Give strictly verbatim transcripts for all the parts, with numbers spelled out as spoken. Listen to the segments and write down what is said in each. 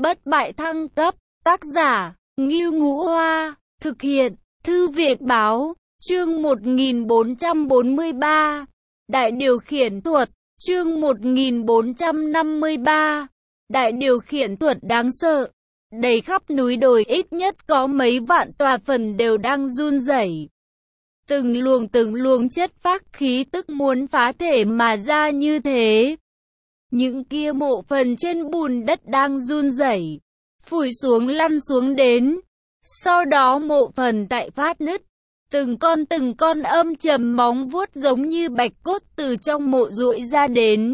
Bất bại thăng cấp, tác giả, Ngưu Ngũ Hoa, thực hiện, Thư viện báo, chương một nghìn bốn trăm bốn mươi ba, Đại điều khiển thuật, chương một nghìn bốn trăm năm mươi ba, Đại điều khiển thuật đáng sợ, đầy khắp núi đồi ít nhất có mấy vạn tòa phần đều đang run rẩy. Từng luồng từng luồng chất phác khí tức muốn phá thể mà ra như thế. Những kia mộ phần trên bùn đất đang run rẩy, phủi xuống lăn xuống đến. Sau đó mộ phần tại phát nứt, từng con từng con âm trầm móng vuốt giống như bạch cốt từ trong mộ duỗi ra đến.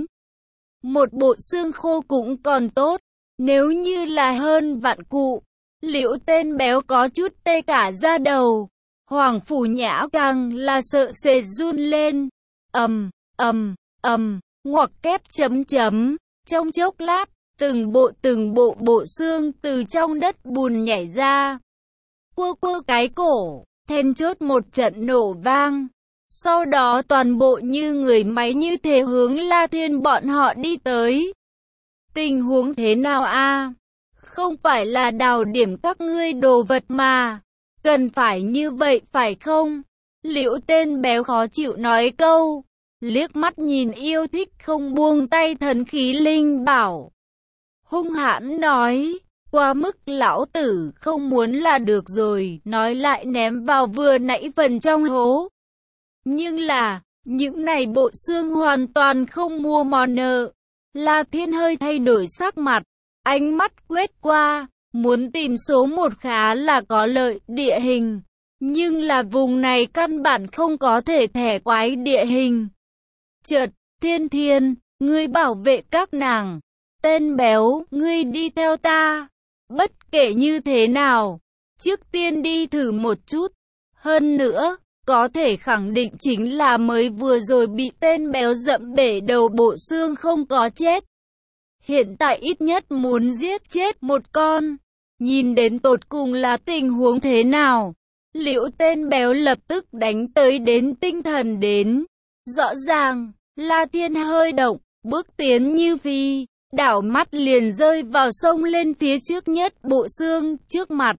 Một bộ xương khô cũng còn tốt, nếu như là hơn vạn cụ, Liễu tên béo có chút tê cả da đầu. Hoàng Phủ Nhã càng là sợ sệt run lên. Ầm, ầm, ầm, ngoặc kép chấm chấm. Trong chốc lát, từng bộ từng bộ bộ xương từ trong đất bùn nhảy ra. Quơ quơ cái cổ, then chốt một trận nổ vang. Sau đó toàn bộ như người máy như thế hướng La Thiên bọn họ đi tới. Tình huống thế nào a? Không phải là đào điểm các ngươi đồ vật mà. Cần phải như vậy phải không? Liễu tên béo khó chịu nói câu. Liếc mắt nhìn yêu thích không buông tay thần khí linh bảo. Hung hãn nói. Quá mức lão tử không muốn là được rồi. Nói lại ném vào vừa nãy phần trong hố. Nhưng là, những này bộ xương hoàn toàn không mua mò nợ. La Thiên hơi thay đổi sắc mặt. Ánh mắt quét qua. Muốn tìm số một khá là có lợi địa hình. Nhưng là vùng này căn bản không có thể thẻ quái địa hình. Chợt, Thiên Thiên, ngươi bảo vệ các nàng. Tên béo, ngươi đi theo ta. Bất kể như thế nào, trước tiên đi thử một chút. Hơn nữa, có thể khẳng định chính là mới vừa rồi bị tên béo dẫm bể đầu bộ xương không có chết. Hiện tại ít nhất muốn giết chết một con. Nhìn đến tột cùng là tình huống thế nào. Liễu tên béo lập tức đánh tới đến tinh thần đến. Rõ ràng, La Thiên hơi động, bước tiến như phi, đảo mắt liền rơi vào sông lên phía trước nhất bộ xương trước mặt.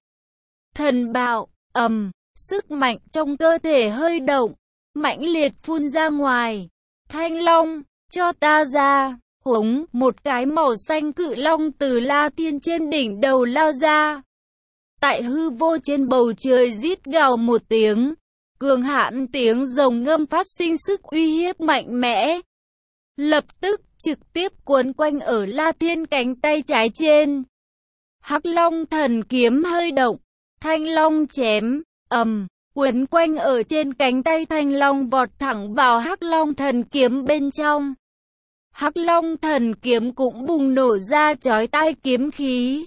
Thần bạo, ầm, sức mạnh trong cơ thể hơi động, mãnh liệt phun ra ngoài. Thanh long, cho ta ra. Hống, một cái màu xanh cự long từ La Thiên trên đỉnh đầu lao ra. Tại hư vô trên bầu trời rít gào một tiếng. Cường hãn tiếng rồng ngâm phát sinh sức uy hiếp mạnh mẽ. Lập tức trực tiếp cuốn quanh ở La Thiên cánh tay trái trên. Hắc Long thần kiếm hơi động. Thanh long chém, ầm, cuốn quanh ở trên cánh tay thanh long vọt thẳng vào Hắc Long thần kiếm bên trong. Hắc Long thần kiếm cũng bùng nổ ra chói tai kiếm khí.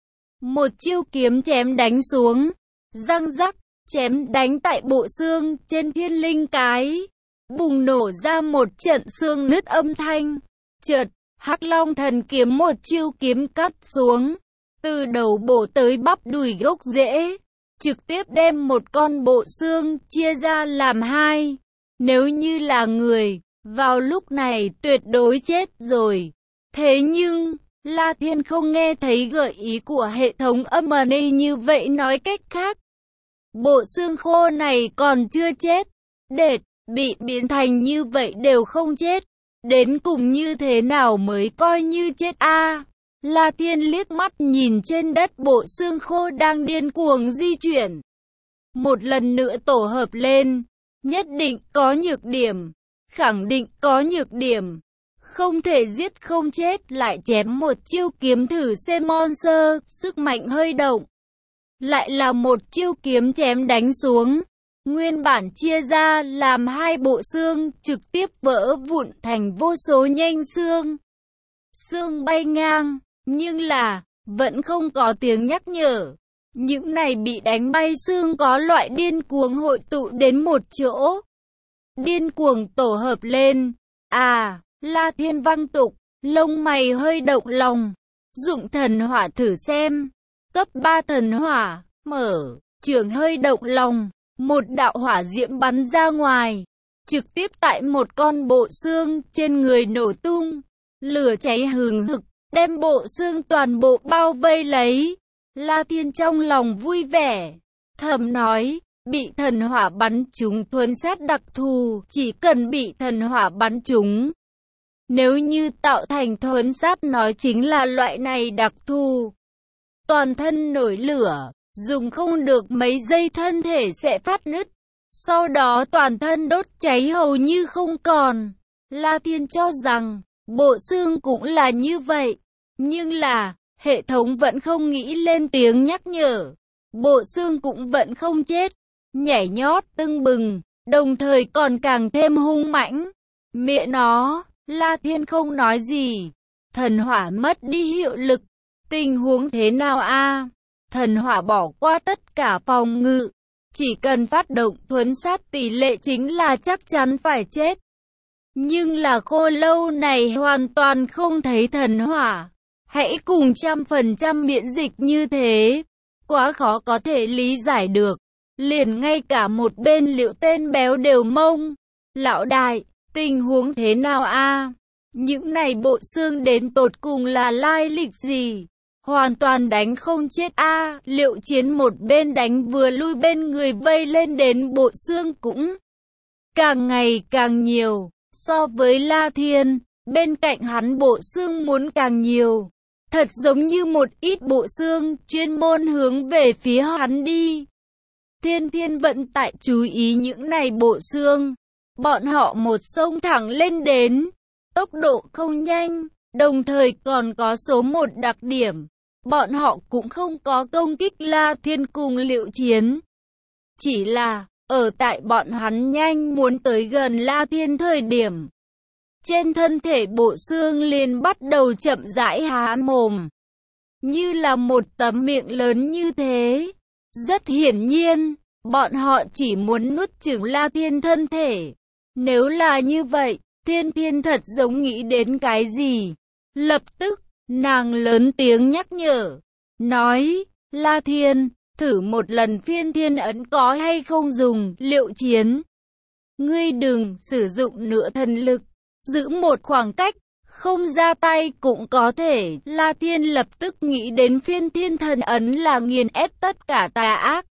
Một chiêu kiếm chém đánh xuống, răng rắc, chém đánh tại bộ xương trên thiên linh cái. Bùng nổ ra một trận xương nứt âm thanh. Chợt, Hắc Long thần kiếm một chiêu kiếm cắt xuống, từ đầu bổ tới bắp đùi gốc rễ, trực tiếp đem một con bộ xương chia ra làm hai. Nếu như là người, vào lúc này tuyệt đối chết rồi. Thế nhưng, La Thiên không nghe thấy gợi ý của hệ thống âm này như vậy, nói cách khác. Bộ xương khô này còn chưa chết. Đệt, bị biến thành như vậy đều không chết. Đến cùng như thế nào mới coi như chết a? À, La Thiên liếc mắt nhìn trên đất bộ xương khô đang điên cuồng di chuyển. Một lần nữa tổ hợp lên. Nhất định có nhược điểm. Khẳng định có nhược điểm. Không thể giết không chết, lại chém một chiêu kiếm thử xem monster, sức mạnh hơi động. Lại là một chiêu kiếm chém đánh xuống. Nguyên bản chia ra làm hai bộ xương, trực tiếp vỡ vụn thành vô số nhánh xương. Xương bay ngang, nhưng là, vẫn không có tiếng nhắc nhở. Những này bị đánh bay xương có loại điên cuồng hội tụ đến một chỗ. Điên cuồng tổ hợp lên. À, La Thiên văng tục, lông mày hơi động lòng. Dụng thần hỏa thử xem. Cấp ba thần hỏa, mở, trường hơi động lòng. Một đạo hỏa diễm bắn ra ngoài. Trực tiếp tại một con bộ xương trên người nổ tung. Lửa cháy hừng hực, đem bộ xương toàn bộ bao vây lấy. La Thiên trong lòng vui vẻ, thầm nói, bị thần hỏa bắn trúng thuấn sát đặc thù, chỉ cần bị thần hỏa bắn trúng. Nếu như tạo thành thuấn sát nói chính là loại này đặc thù. Toàn thân nổi lửa, dùng không được mấy giây thân thể sẽ phát nứt. Sau đó toàn thân đốt cháy hầu như không còn. La Thiên cho rằng, bộ xương cũng là như vậy. Nhưng là, hệ thống vẫn không nghĩ lên tiếng nhắc nhở. Bộ xương cũng vẫn không chết. Nhảy nhót tưng bừng, đồng thời còn càng thêm hung mãnh. Mẹ nó, La Thiên không nói gì. Thần hỏa mất đi hiệu lực. Tình huống thế nào a? Thần hỏa bỏ qua tất cả phòng ngự. Chỉ cần phát động thuấn sát tỷ lệ chính là chắc chắn phải chết. Nhưng là khô lâu này hoàn toàn không thấy thần hỏa. Hãy cùng trăm phần trăm miễn dịch như thế. Quá khó có thể lý giải được. Liền ngay cả một bên Liệu tên béo đều mông. Lão đại, tình huống thế nào a? Những này bộ xương đến tột cùng là lai lịch gì? Hoàn toàn đánh không chết a. Liệu Chiến một bên đánh vừa lui bên người vây lên đến bộ xương cũng càng ngày càng nhiều. So với La Thiên, bên cạnh hắn bộ xương muốn càng nhiều. Thật giống như một ít bộ xương chuyên môn hướng về phía hắn đi. Thiên Thiên vẫn tại chú ý những này bộ xương. Bọn họ một xông thẳng lên đến. Tốc độ không nhanh, đồng thời còn có số một đặc điểm. Bọn họ cũng không có công kích La Thiên cùng Liệu Chiến. Chỉ là, ở tại bọn hắn nhanh muốn tới gần La Thiên thời điểm. Trên thân thể bộ xương liền bắt đầu chậm rãi há mồm. Như là một tấm miệng lớn như thế. Rất hiển nhiên, bọn họ chỉ muốn nuốt chửng La Thiên thân thể. Nếu là như vậy, Thiên Thiên thật giống nghĩ đến cái gì. Lập tức, nàng lớn tiếng nhắc nhở. Nói, La Thiên, thử một lần phiên thiên ấn có hay không dùng. Liệu Chiến, ngươi đừng sử dụng nửa thần lực. Giữ một khoảng cách, không ra tay cũng có thể. La Thiên lập tức nghĩ đến phiên thiên thần ấn là nghiền ép tất cả tà ác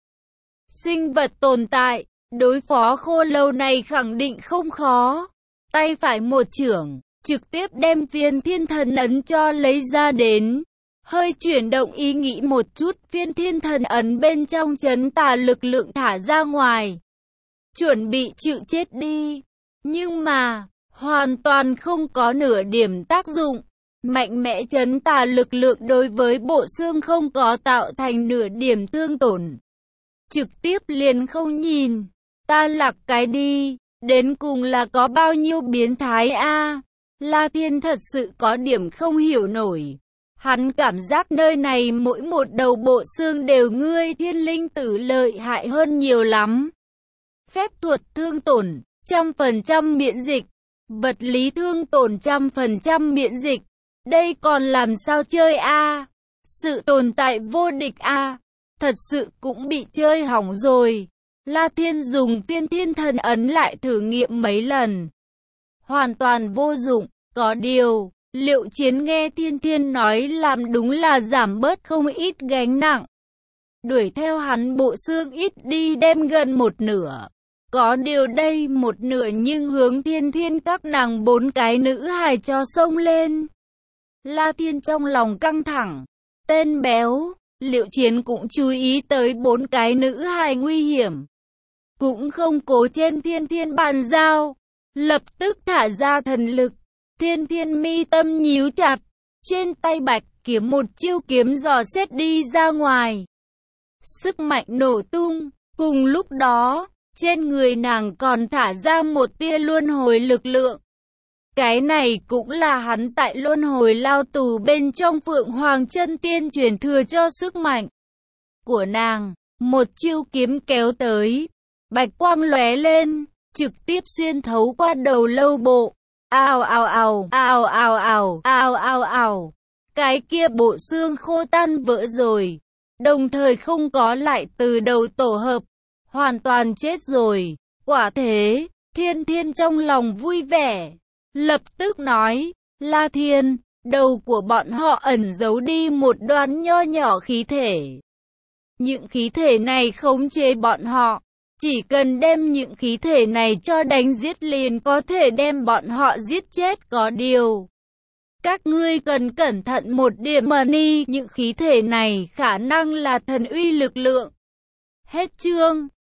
sinh vật tồn tại. Đối phó khô lâu này khẳng định không khó. Tay phải một chưởng, trực tiếp đem phiên thiên thần ấn cho lấy ra đến. Hơi chuyển động ý nghĩ một chút, phiên thiên thần ấn bên trong chấn tà lực lượng thả ra ngoài. Chuẩn bị chịu chết đi. Nhưng mà, hoàn toàn không có nửa điểm tác dụng. Mạnh mẽ chấn tà lực lượng đối với bộ xương không có tạo thành nửa điểm thương tổn. Trực tiếp liền không nhìn. Ta lạc cái đi. Đến cùng là có bao nhiêu biến thái a? La Thiên thật sự có điểm không hiểu nổi. Hắn cảm giác nơi này mỗi một đầu bộ xương đều ngươi thiên linh tử lợi hại hơn nhiều lắm. Phép thuật thương tổn, trăm phần trăm miễn dịch. Vật lý thương tổn trăm phần trăm miễn dịch. Đây còn làm sao chơi a? Sự tồn tại vô địch a? Thật sự cũng bị chơi hỏng rồi. La Thiên dùng phiên thiên thần ấn lại thử nghiệm mấy lần. Hoàn toàn vô dụng. Có điều, Liệu Chiến nghe Thiên Thiên nói làm đúng là giảm bớt không ít gánh nặng. Đuổi theo hắn bộ xương ít đi đem gần một nửa. Có điều đây một nửa nhưng hướng Thiên Thiên các nàng bốn cái nữ hài cho xông lên. La Thiên trong lòng căng thẳng. Tên béo, Liệu Chiến cũng chú ý tới bốn cái nữ hài nguy hiểm. Cũng không cố trên Thiên Thiên bàn giao. Lập tức thả ra thần lực. Thiên Thiên mi tâm nhíu chặt. Trên tay bạch kiếm một chiêu kiếm dò xét đi ra ngoài. Sức mạnh nổ tung. Cùng lúc đó, trên người nàng còn thả ra một tia luân hồi lực lượng. Cái này cũng là hắn tại luân hồi lao tù bên trong Phượng Hoàng Chân Tiên truyền thừa cho sức mạnh của nàng. Một chiêu kiếm kéo tới. Bạch quang lóe lên, trực tiếp xuyên thấu qua đầu lâu bộ. Ào ào ào, ào ào ào, ào ào ào. Cái kia bộ xương khô tan vỡ rồi. Đồng thời không có lại từ đầu tổ hợp. Hoàn toàn chết rồi. Quả thế, Thiên Thiên trong lòng vui vẻ. Lập tức nói, La Thiên, đầu của bọn họ ẩn giấu đi một đoàn nho nhỏ khí thể. Những khí thể này khống chế bọn họ. Chỉ cần đem những khí thể này cho đánh giết liền có thể đem bọn họ giết chết. Có điều, các ngươi cần cẩn thận một điểm mà ni, những khí thể này khả năng là thần uy lực lượng. Hết chương.